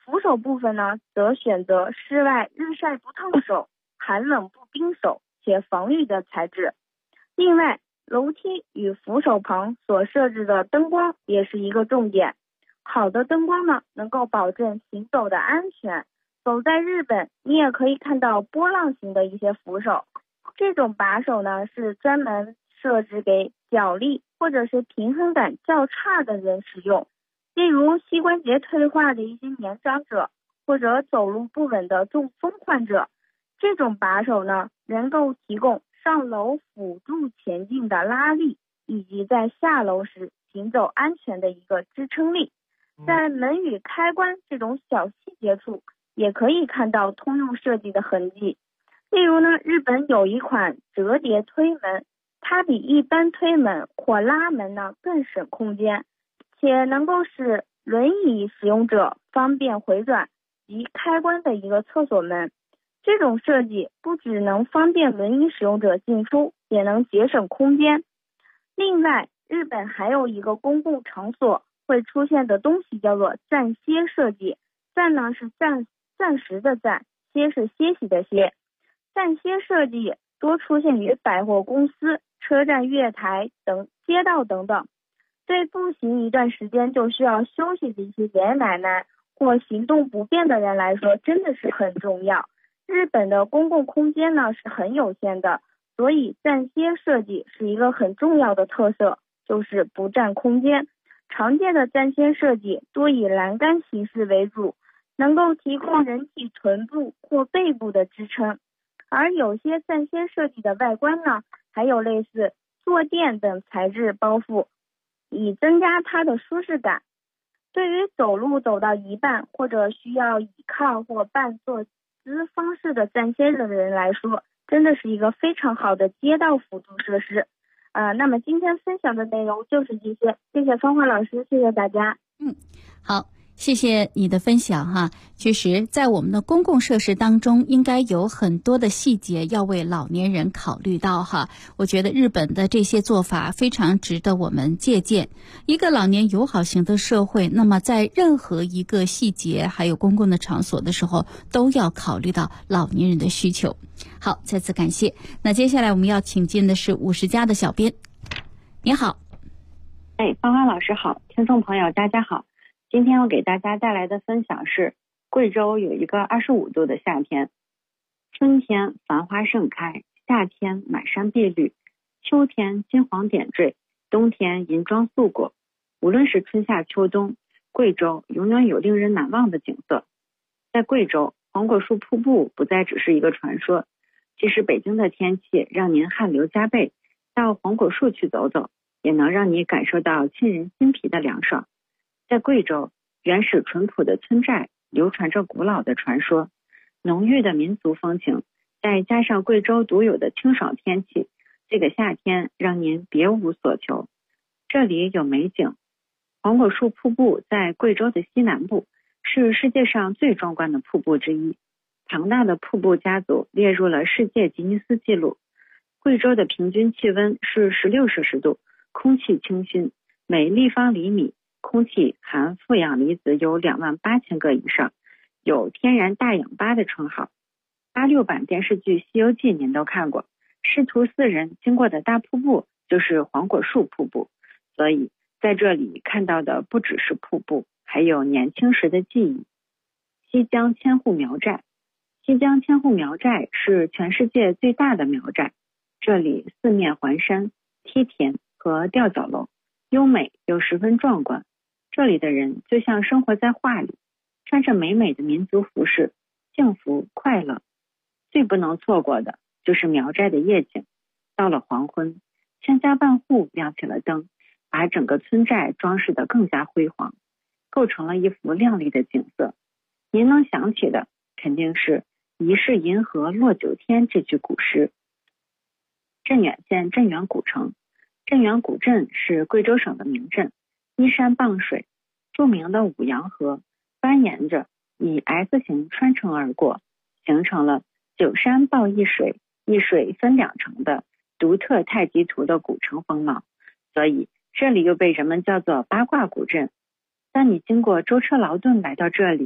扶手部分呢，则选择室外日晒不烫手、寒冷不冰手且防雨的材质。另外，楼梯与扶手旁所设置的灯光也是一个重点。好的灯光呢，能够保证行走的安全。走在日本，你也可以看到波浪形的一些扶手，这种把手呢，是专门设置给脚力或者是平衡感较差的人使用，例如膝关节退化的一些年长者，或者走路不稳的中风患者。这种把手呢，能够提供上楼辅助前进的拉力，以及在下楼时行走安全的一个支撑力。在门与开关这种小细节处，也可以看到通用设计的痕迹。例如呢，日本有一款折叠推门，它比一般推门或拉门呢更省空间，且能够使轮椅使用者方便回转及开关的一个厕所门。这种设计不只能方便轮椅使用者进出，也能节省空间。另外，日本还有一个公共场所会出现的东西叫做暂歇设计。暂呢是暂时的暂，歇是歇息的歇。暂歇设计多出现于百货公司、车站月台等街道等等。对步行一段时间就需要休息的一些爷爷奶奶或行动不便的人来说，真的是很重要。日本的公共空间呢是很有限的，所以暂歇设计是一个很重要的特色，就是不占空间。常见的暂歇设计多以栏杆形式为主，能够提供人体臀部或背部的支撑。而有些暂歇设计的外观呢，还有类似坐垫等材质包覆，以增加它的舒适感。对于走路走到一半或者需要倚靠或半坐姿方式的暂歇的人来说，真的是一个非常好的街道辅助设施。那么今天分享的内容就是这些，谢谢芳华老师，谢谢大家。 好，谢谢你的分享哈。确实，在我们的公共设施当中，应该有很多的细节要为老年人考虑到哈。我觉得日本的这些做法非常值得我们借鉴。一个老年友好型的社会，那么在任何一个细节还有公共的场所的时候，都要考虑到老年人的需求。好，再次感谢。那接下来我们要请进的是50家的小编，你好。 芳华老师好，听众朋友大家好。今天我给大家带来的分享是，贵州有一个25度的夏天，春天繁花盛开，夏天满山碧绿，秋天金黄点缀，冬天银装素裹。无论是春夏秋冬，贵州永远有令人难忘的景色。在贵州，黄果树瀑布不再只是一个传说，即使北京的天气让您汗流浃背，到黄果树去走走，也能让你感受到沁人心脾的凉爽。在贵州，原始淳朴的村寨流传着古老的传说，浓郁的民族风情，再加上贵州独有的清爽天气，这个夏天让您别无所求。这里有美景，黄果树瀑布在贵州的西南部，是世界上最壮观的瀑布之一，庞大的瀑布家族列入了世界吉尼斯纪录。贵州的平均气温是16摄氏度，空气清新，每立方厘米空气含负氧离子有28000个以上，有天然大氧吧的称号。86版电视剧《西游记》您都看过，师徒4人经过的大瀑布就是黄果树瀑布，所以在这里看到的不只是瀑布，还有年轻时的记忆。西江千户苗寨，西江千户苗寨是全世界最大的苗寨，这里四面环山、梯田和吊脚楼，优美又十分壮观。这里的人就像生活在画里，穿着美美的民族服饰，幸福快乐。最不能错过的就是苗寨的夜景，到了黄昏，千家万户亮起了灯，把整个村寨装饰得更加辉煌，构成了一幅亮丽的景色。您能想起的肯定是疑是银河落九天这句古诗。镇远县镇远古城，镇远古镇是贵州省的名镇，依山傍水，著名的五羊河蜿蜒着以 S 型穿城而过，形成了九山抱一水，一水分两城的独特太极图的古城风貌，所以这里又被人们叫做八卦古镇。当你经过舟车劳顿来到这里，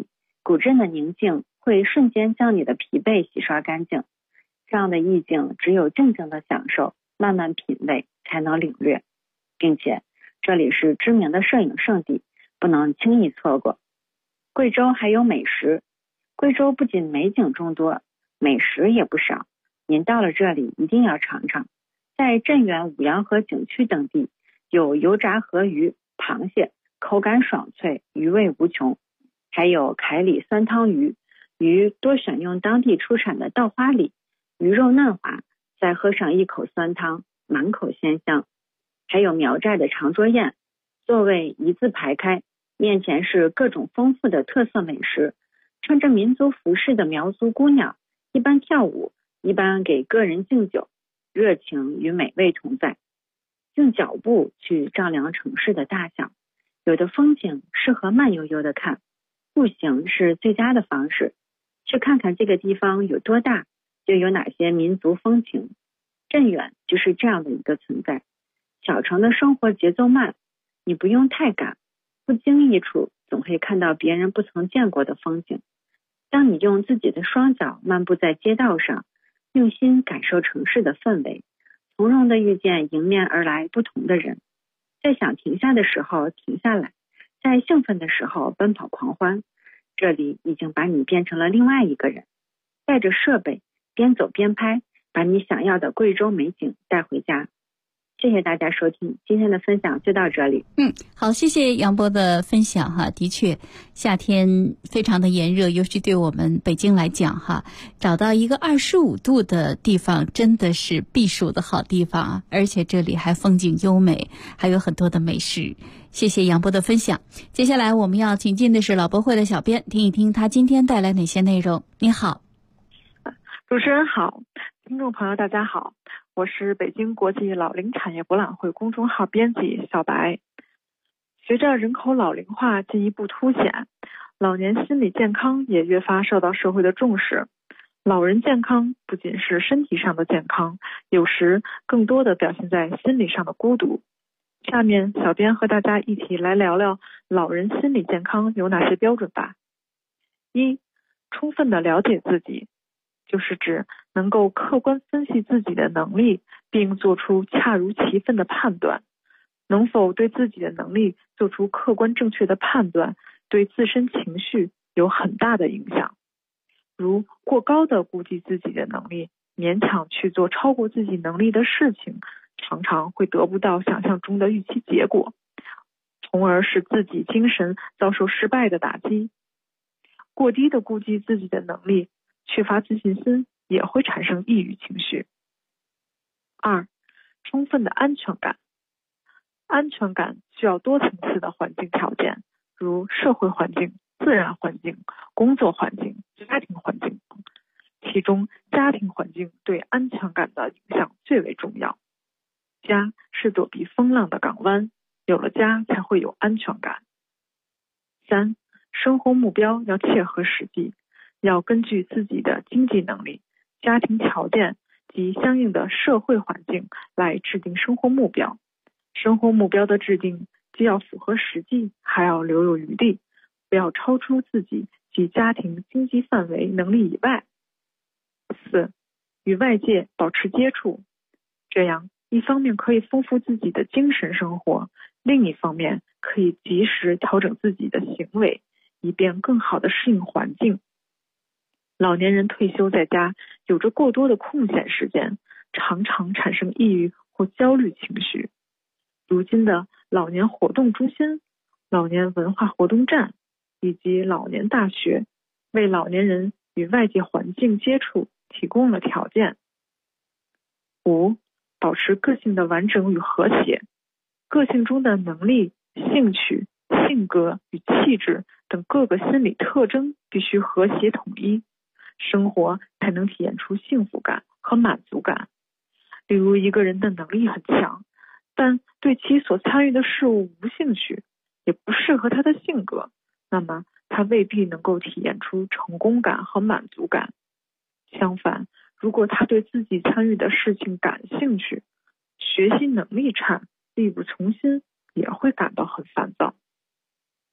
古镇的宁静会瞬间将你的疲惫洗刷干净。这样的意境只有静静的享受，慢慢品味才能领略，并且这里是知名的摄影圣地，不能轻易错过。贵州还有美食，贵州不仅美景众多，美食也不少，您到了这里一定要尝尝。在镇远五羊河景区等地有油炸河鱼、螃蟹，口感爽脆，鱼味无穷，还有凯里酸汤鱼，鱼多选用当地出产的稻花里，鱼肉嫩滑，再喝上一口酸汤，满口鲜香。还有苗寨的长桌宴，座位一字排开，面前是各种丰富的特色美食，穿着民族服饰的苗族姑娘一般跳舞，一般给个人敬酒，热情与美味同在。用脚步去丈量城市的大小，有的风景适合慢悠悠的看，步行是最佳的方式，去看看这个地方有多大，就有哪些民族风情。镇远就是这样的一个存在。小城的生活节奏慢，你不用太赶，不经意处总会看到别人不曾见过的风景。当你用自己的双脚漫步在街道上，用心感受城市的氛围，从容地遇见迎面而来不同的人，在想停下的时候停下来，在兴奋的时候奔跑狂欢，这里已经把你变成了另外一个人，带着设备边走边拍，把你想要的贵州美景带回家。谢谢大家收听，今天的分享就到这里。 好，谢谢杨波的分享哈。的确，夏天非常的炎热，尤其对我们北京来讲哈，找到一个25度的地方真的是避暑的好地方啊！而且这里还风景优美，还有很多的美食。谢谢杨波的分享。接下来我们要请进的是老博会的小编，听一听他今天带来哪些内容。你好， 主持人好，听众朋友大家好。我是北京国际老龄产业博览会公众号编辑小白。随着人口老龄化进一步凸显，老年心理健康也越发受到社会的重视。老人健康不仅是身体上的健康，有时更多的表现在心理上的孤独。下面小编和大家一起来聊聊老人心理健康有哪些标准吧。一、充分的了解自己，就是指能够客观分析自己的能力，并做出恰如其分的判断。能否对自己的能力做出客观正确的判断，对自身情绪有很大的影响。如过高的估计自己的能力，勉强去做超过自己能力的事情，常常会得不到想象中的预期结果，从而使自己精神遭受失败的打击。过低的估计自己的能力，缺乏自信心，也会产生抑郁情绪。二、充分的安全感。安全感需要多层次的环境条件，如社会环境、自然环境、工作环境、家庭环境等。其中，家庭环境对安全感的影响最为重要。家是躲避风浪的港湾，有了家才会有安全感。三、生活目标要切合实际，要根据自己的经济能力、家庭条件及相应的社会环境来制定生活目标。生活目标的制定既要符合实际，还要留有余地，不要超出自己及家庭经济范围能力以外。四、与外界保持接触，这样一方面可以丰富自己的精神生活，另一方面可以及时调整自己的行为，以便更好地适应环境。老年人退休在家，有着过多的空闲时间，常常产生抑郁或焦虑情绪。如今的老年活动中心、老年文化活动站以及老年大学，为老年人与外界环境接触提供了条件。五、保持个性的完整与和谐。个性中的能力、兴趣、性格与气质等各个心理特征必须和谐统一，生活才能体现出幸福感和满足感。例如，一个人的能力很强，但对其所参与的事物无兴趣，也不适合他的性格，那么他未必能够体验出成功感和满足感。相反，如果他对自己参与的事情感兴趣，学习能力差，力不从心，也会感到很烦躁。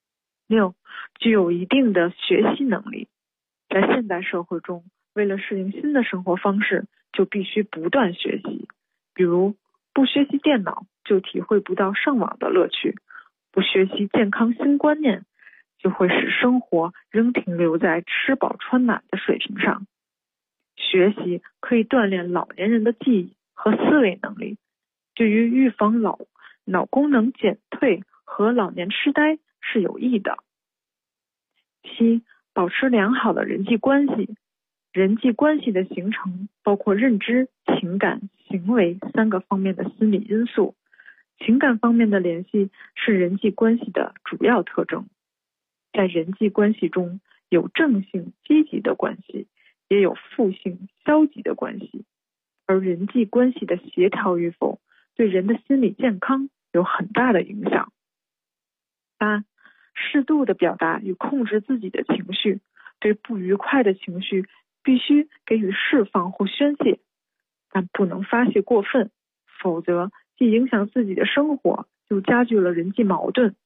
6. 具有一定的学习能力。在现代社会中，为了适应新的生活方式，就必须不断学习。比如，不学习电脑，就体会不到上网的乐趣；不学习健康新观念，就会使生活仍停留在吃饱穿暖的水平上。学习可以锻炼老年人的记忆和思维能力，对于预防脑功能减退和老年痴呆是有益的。7. 保持良好的人际关系。人际关系的形成包括认知、情感、行为3个方面的心理因素。情感方面的联系是人际关系的主要特征。在人际关系中，有正性积极的关系，也有负性消极的关系，而人际关系的协调与否对人的心理健康有很大的影响。8. 适度的表达与控制自己的情绪，对不愉快的情绪必须给予释放或宣泄，但不能发泄过分，否则既影响自己的生活，又加剧了人际矛盾。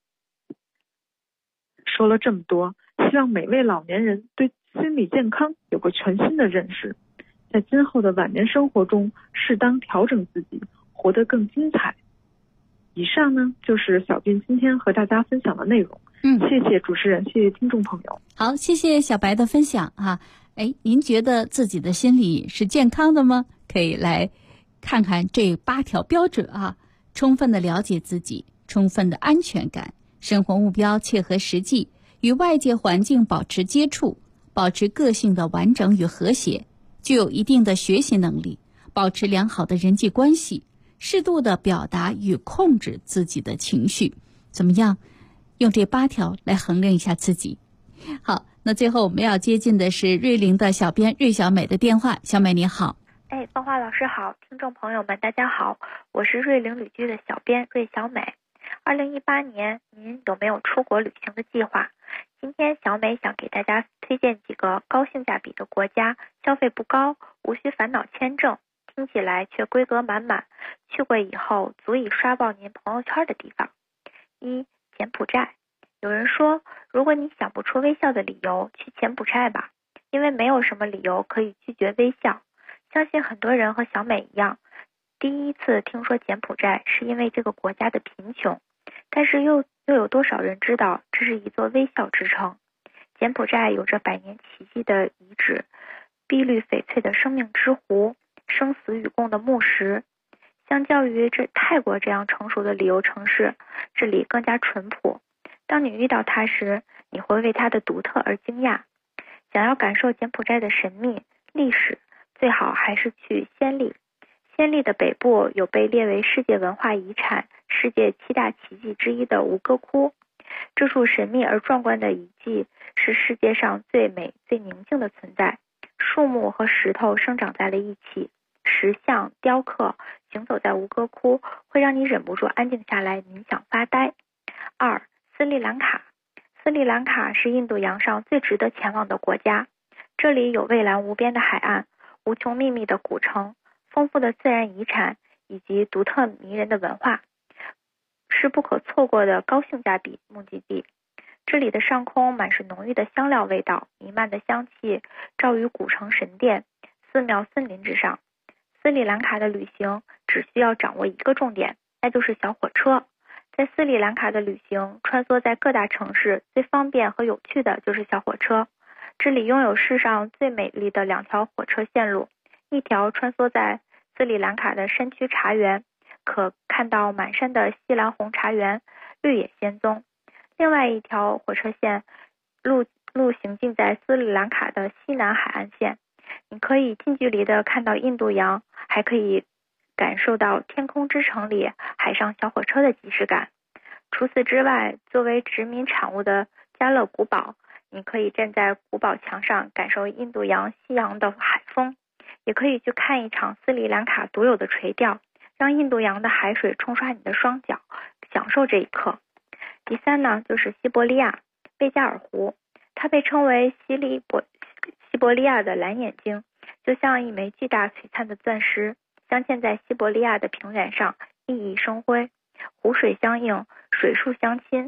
说了这么多，希望每位老年人对心理健康有个全新的认识，在今后的晚年生活中适当调整自己，活得更精彩。以上呢，就是小编今天和大家分享的内容。谢谢主持人，谢谢听众朋友。 好，谢谢小白的分享哈。您觉得自己的心理是健康的吗？可以来看看这8条标准啊，充分的了解自己，充分的安全感，生活目标切合实际，与外界环境保持接触，保持个性的完整与和谐，具有一定的学习能力，保持良好的人际关系，适度的表达与控制自己的情绪。怎么样？用这8条来衡量一下自己。好，那最后我们要接近的是瑞菱的小编瑞小美的电话。小美你好。 芳华老师好，听众朋友们大家好，我是瑞菱旅居的小编瑞小美。2018年您有没有出国旅行的计划？今天小美想给大家推荐几个高性价比的国家，消费不高，无需烦恼签证，听起来却规格满满，去过以后足以刷爆您朋友圈的地方。1. 柬埔寨。有人说，如果你想不出微笑的理由，去柬埔寨吧，因为没有什么理由可以拒绝微笑。相信很多人和小美一样，第一次听说柬埔寨是因为这个国家的贫穷，但是又有多少人知道这是一座微笑之城？柬埔寨有着百年奇迹的遗址，碧绿翡翠的生命之湖，生死与共的木石。相较于泰国这样成熟的旅游城市，这里更加淳朴。当你遇到它时，你会为它的独特而惊讶。想要感受柬埔寨的神秘历史，最好还是去暹粒。暹粒的北部有被列为世界文化遗产、世界7大奇迹之一的吴哥窟。这处神秘而壮观的遗迹是世界上最美、最宁静的存在。树木和石头生长在了一起，石像、雕刻，行走在吴哥窟会让你忍不住安静下来冥想发呆。2. 斯里兰卡。斯里兰卡是印度洋上最值得前往的国家，这里有蔚蓝无边的海岸、无穷秘密的古城、丰富的自然遗产以及独特迷人的文化，是不可错过的高性价比目的地。这里的上空满是浓郁的香料味道，弥漫的香气照于古城神殿、寺庙、森林之上。斯里兰卡的旅行只需要掌握一个重点，那就是小火车。在斯里兰卡的旅行，穿梭在各大城市，最方便和有趣的就是小火车。这里拥有世上最美丽的2条火车线路，一条穿梭在斯里兰卡的山区茶园，可看到满山的西兰红茶园，绿野仙踪。另外一条火车线路行进在斯里兰卡的西南海岸线，你可以近距离的看到印度洋，还可以感受到天空之城里海上小火车的即视感。除此之外，作为殖民产物的加勒古堡，你可以站在古堡墙上感受印度洋夕阳的海风，也可以去看一场斯里兰卡独有的垂钓，让印度洋的海水冲刷你的双脚，享受这一刻。第3呢，就是西伯利亚贝加尔湖，它被称为西伯利亚的蓝眼睛，就像一枚巨大璀璨的钻石，镶嵌在西伯利亚的平原上，熠熠生辉。湖水相映，水树相亲，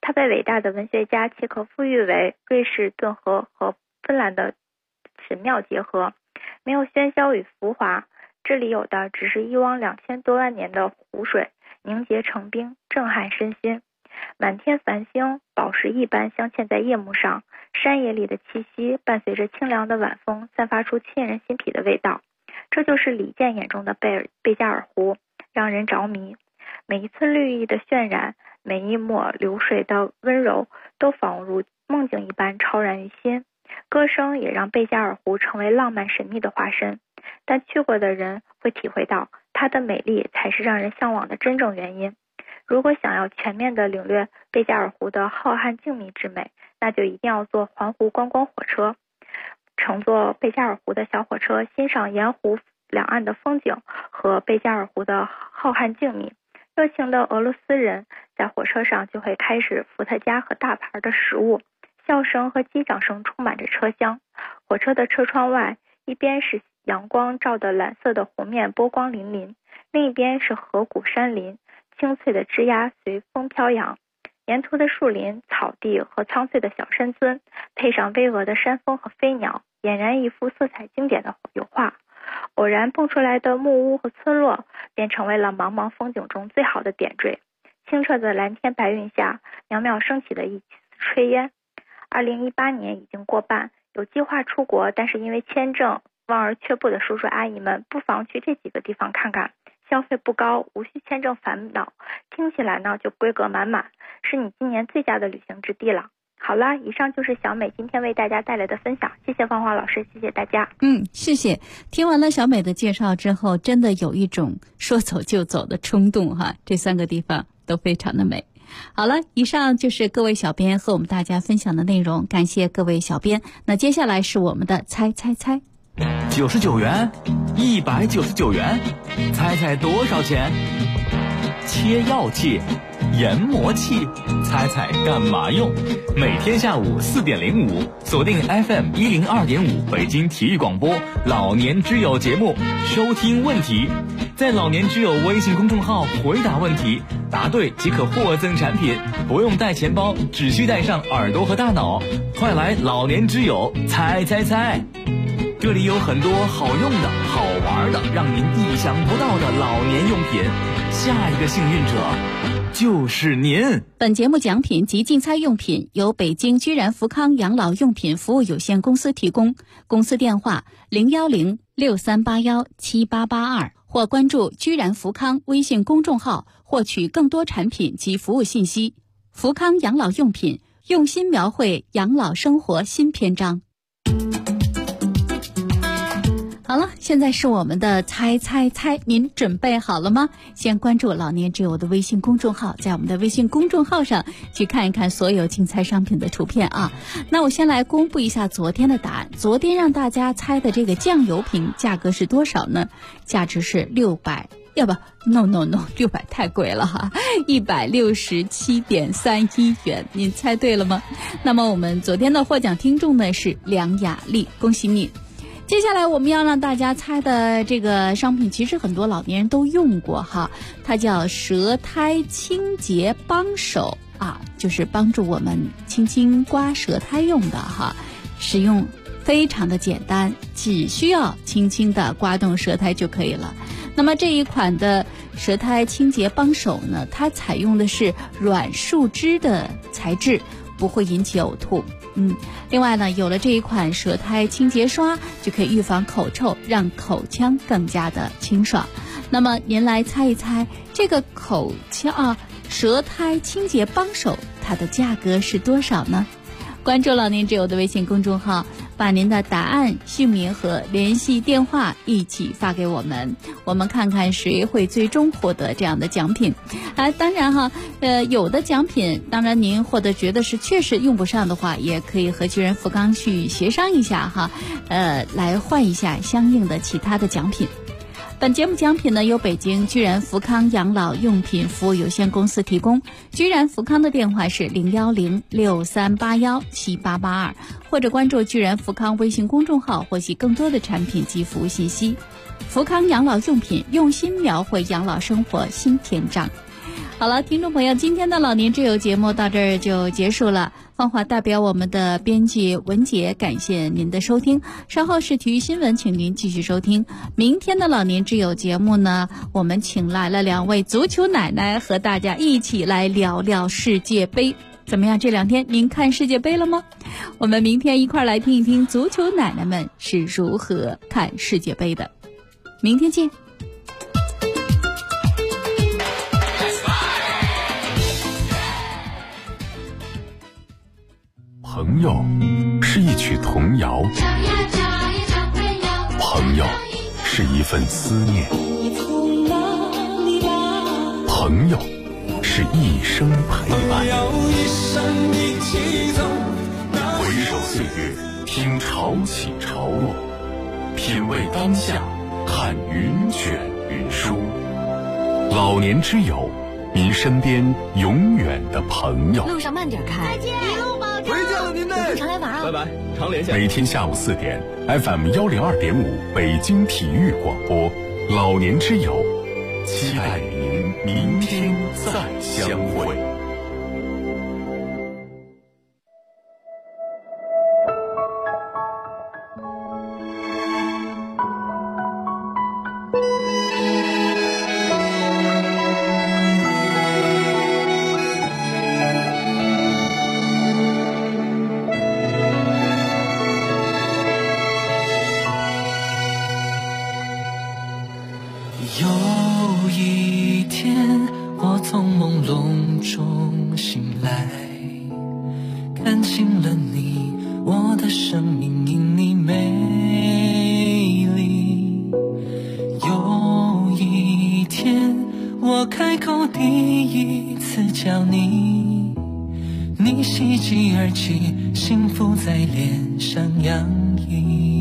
他被伟大的文学家契诃夫誉为瑞士顿河和芬兰的神庙结合，没有喧嚣与浮华，这里有的只是一汪2000多万年的湖水凝结成冰，震撼身心。满天繁星宝石一般镶嵌在夜幕上，山野里的气息伴随着清凉的晚风，散发出沁人心脾的味道。这就是李健眼中的贝加尔湖，让人着迷。每一次绿意的渲染，每一抹流水的温柔，都仿如梦境一般超然于心。歌声也让贝加尔湖成为浪漫神秘的化身，但去过的人会体会到，它的美丽才是让人向往的真正原因。如果想要全面地领略贝加尔湖的浩瀚静谧之美，那就一定要坐环湖观光火车，乘坐贝加尔湖的小火车，欣赏沿湖两岸的风景和贝加尔湖的浩瀚静谧。热情的俄罗斯人在火车上就会开始伏特加和大盘的食物，笑声和击掌声充满着车厢。火车的车窗外，一边是阳光照的蓝色的湖面波光粼粼，另一边是河谷山林，青翠的枝桠随风飘扬。沿途的树林、草地和苍翠的小山村，配上巍峨的山峰和飞鸟，俨然一幅色彩经典的油画。偶然蹦出来的木屋和村落，便成为了茫茫风景中最好的点缀。清澈的蓝天白云下，渺渺升起的一丝炊烟。2018年已经过半，有计划出国但是因为签证望而却步的叔叔阿姨们，不妨去这几个地方看看。消费不高，无需签证烦恼，听起来呢就规格满满，是你今年最佳的旅行之地了。好了，以上就是小美今天为大家带来的分享，谢谢芳华老师，谢谢大家。 谢谢。听完了小美的介绍之后，真的有一种说走就走的冲动哈，这3个地方都非常的美。好了，以上就是各位小编和我们大家分享的内容，感谢各位小编。那接下来是我们的猜猜猜。 99元，199元，猜猜多少钱？切药器、研磨器，猜猜干嘛用？每天下午4点05，锁定 FM 102.5北京体育广播老年之友节目，收听问题，在老年之友微信公众号回答问题，答对即可获赠产品，不用带钱包，只需带上耳朵和大脑。快来老年之友猜猜猜！这里有很多好用的、好玩的，让您意想不到的老年用品。下一个幸运者就是您。 本节目奖品及竞猜用品由北京居然福康养老用品服务有限公司提供，公司电话01063817882，或关注居然福康微信公众号获取更多产品及服务信息。福康养老用品，用心描绘养老生活新篇章。好了，现在是我们的猜猜猜，您准备好了吗？先关注老年之友的微信公众号，在我们的微信公众号上去看一看所有竞猜商品的图片啊。那我先来公布一下昨天的答案。昨天让大家猜的这个酱油瓶价格是多少呢？价值是600，600太贵了哈，167.31元，您猜对了吗？那么我们昨天的获奖听众呢是梁雅丽，恭喜你。接下来我们要让大家猜的这个商品，其实很多老年人都用过哈，它叫舌苔清洁帮手啊，就是帮助我们轻轻刮舌苔用的哈，使用非常的简单，只需要轻轻的刮动舌苔就可以了。那么这一款的舌苔清洁帮手呢，它采用的是软树脂的材质，不会引起呕吐。另外呢，有了这一款舌苔清洁刷，就可以预防口臭，让口腔更加的清爽。那么您来猜一猜，这个舌苔清洁帮手它的价格是多少呢？关注老年之友的微信公众号，把您的答案、姓名和联系电话一起发给我们，我们看看谁会最终获得这样的奖品。当然哈，有的奖品，当然您获得觉得是确实用不上的话，也可以和居然福康去协商一下哈，来换一下相应的其他的奖品。本节目奖品呢，由北京居然福康养老用品服务有限公司提供。居然福康的电话是01063817882，或者关注居然福康微信公众号获悉更多的产品及服务信息。福康养老用品，用心描绘养老生活新篇章。 好了，听众朋友，今天的老年之友节目到这儿就结束了。芳华代表我们的编辑文杰，感谢您的收听。稍后是体育新闻，请您继续收听。明天的老年之友节目呢，我们请来了2位足球奶奶，和大家一起来聊聊世界杯。怎么样？这2天您看世界杯了吗？我们明天一块来听一听足球奶奶们是如何看世界杯的。明天见。 朋友是一曲童谣，朋友是一份思念，朋友是一生陪伴。回首岁月，听潮起潮落，品味当下，看云卷云舒。老年之友，您身边永远的朋友。 路上慢点开，再见，一路保重。 回见了您嘞， 常来玩啊！ 拜拜，常联系。 每天下午4点 ，FM 102.5北京体育广播，老年之友，期待与您明天再相会。 有一天，我从朦胧中醒来，看清了你，我的生命因你美丽。有一天，我开口第一次叫你，你喜极而泣，幸福在脸上洋溢。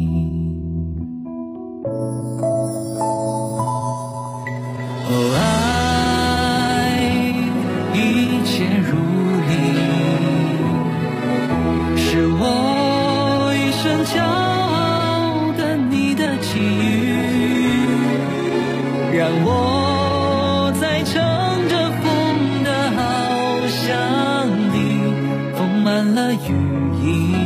爱一切如你，是我一生骄傲的你的际遇，让我在乘着风的翱翔里丰满了羽翼。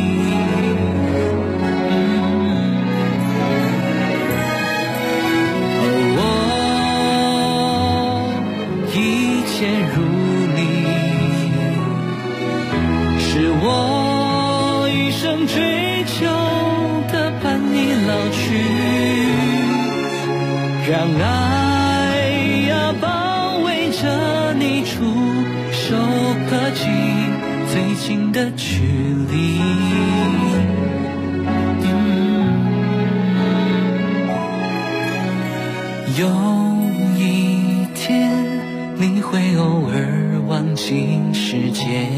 一切如你，是我一生追求的伴你老去，让爱呀包围着你，触手可及最近的距离。有一天你会偶尔忘记时间，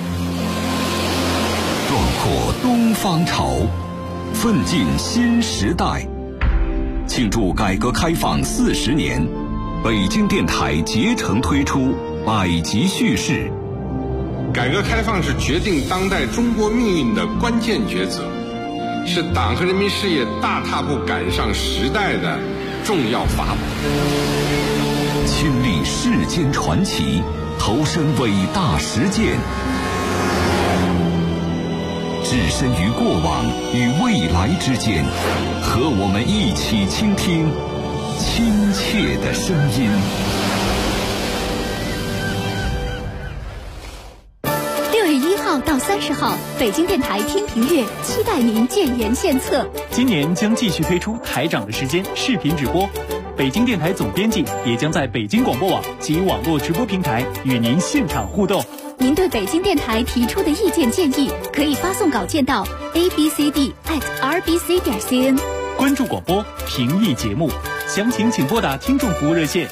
壮阔东方潮，奋进新时代。庆祝改革开放40年，北京电台竭诚推出百集叙事。 改革开放是决定当代中国命运的关键抉择，是党和人民事业大踏步赶上时代的重要法宝。 亲历世间传奇，投身伟大实践，置身于过往与未来之间，和我们一起倾听亲切的声音。 6月1号到30号，北京电台听评月期待您建言献策。 今年将继续推出台长的时间视频直播，北京电台总编辑也将在北京广播网及网络直播平台与您现场互动。 您对北京电台提出的意见建议，可以发送稿件到 abcd@rbc.cn。 关注广播，评议节目，详情请拨打听众服务热线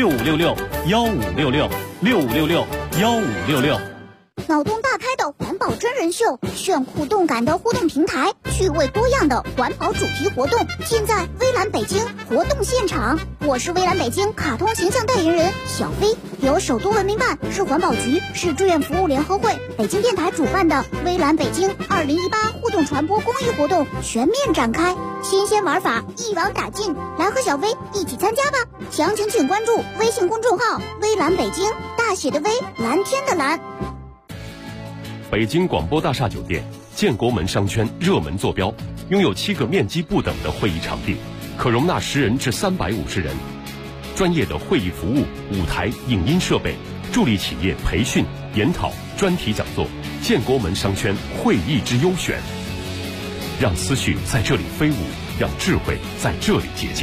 6566-1566，6566-1566。 脑洞大开的环保真人秀，炫酷动感的互动平台，趣味多样的环保主题活动，尽在微蓝北京活动现场。我是微蓝北京卡通形象代言人小飞，由首都文明办、市环保局、市志愿服务联合会、北京电台主办的微蓝北京2018互动动传播公益活动全面展开，新鲜玩法一网打尽，来和小薇一起参加吧！详情请关注微信公众号“微蓝北京”，大写的微，蓝天的蓝。 北京广播大厦酒店建国门商圈热门坐标，拥有7个面积不等的会议场地，可容纳10人至350人。专业的会议服务、舞台、影音设备，助力企业培训、研讨、专题讲座。建国门商圈会议之优选，让思绪在这里飞舞，让智慧在这里洁净。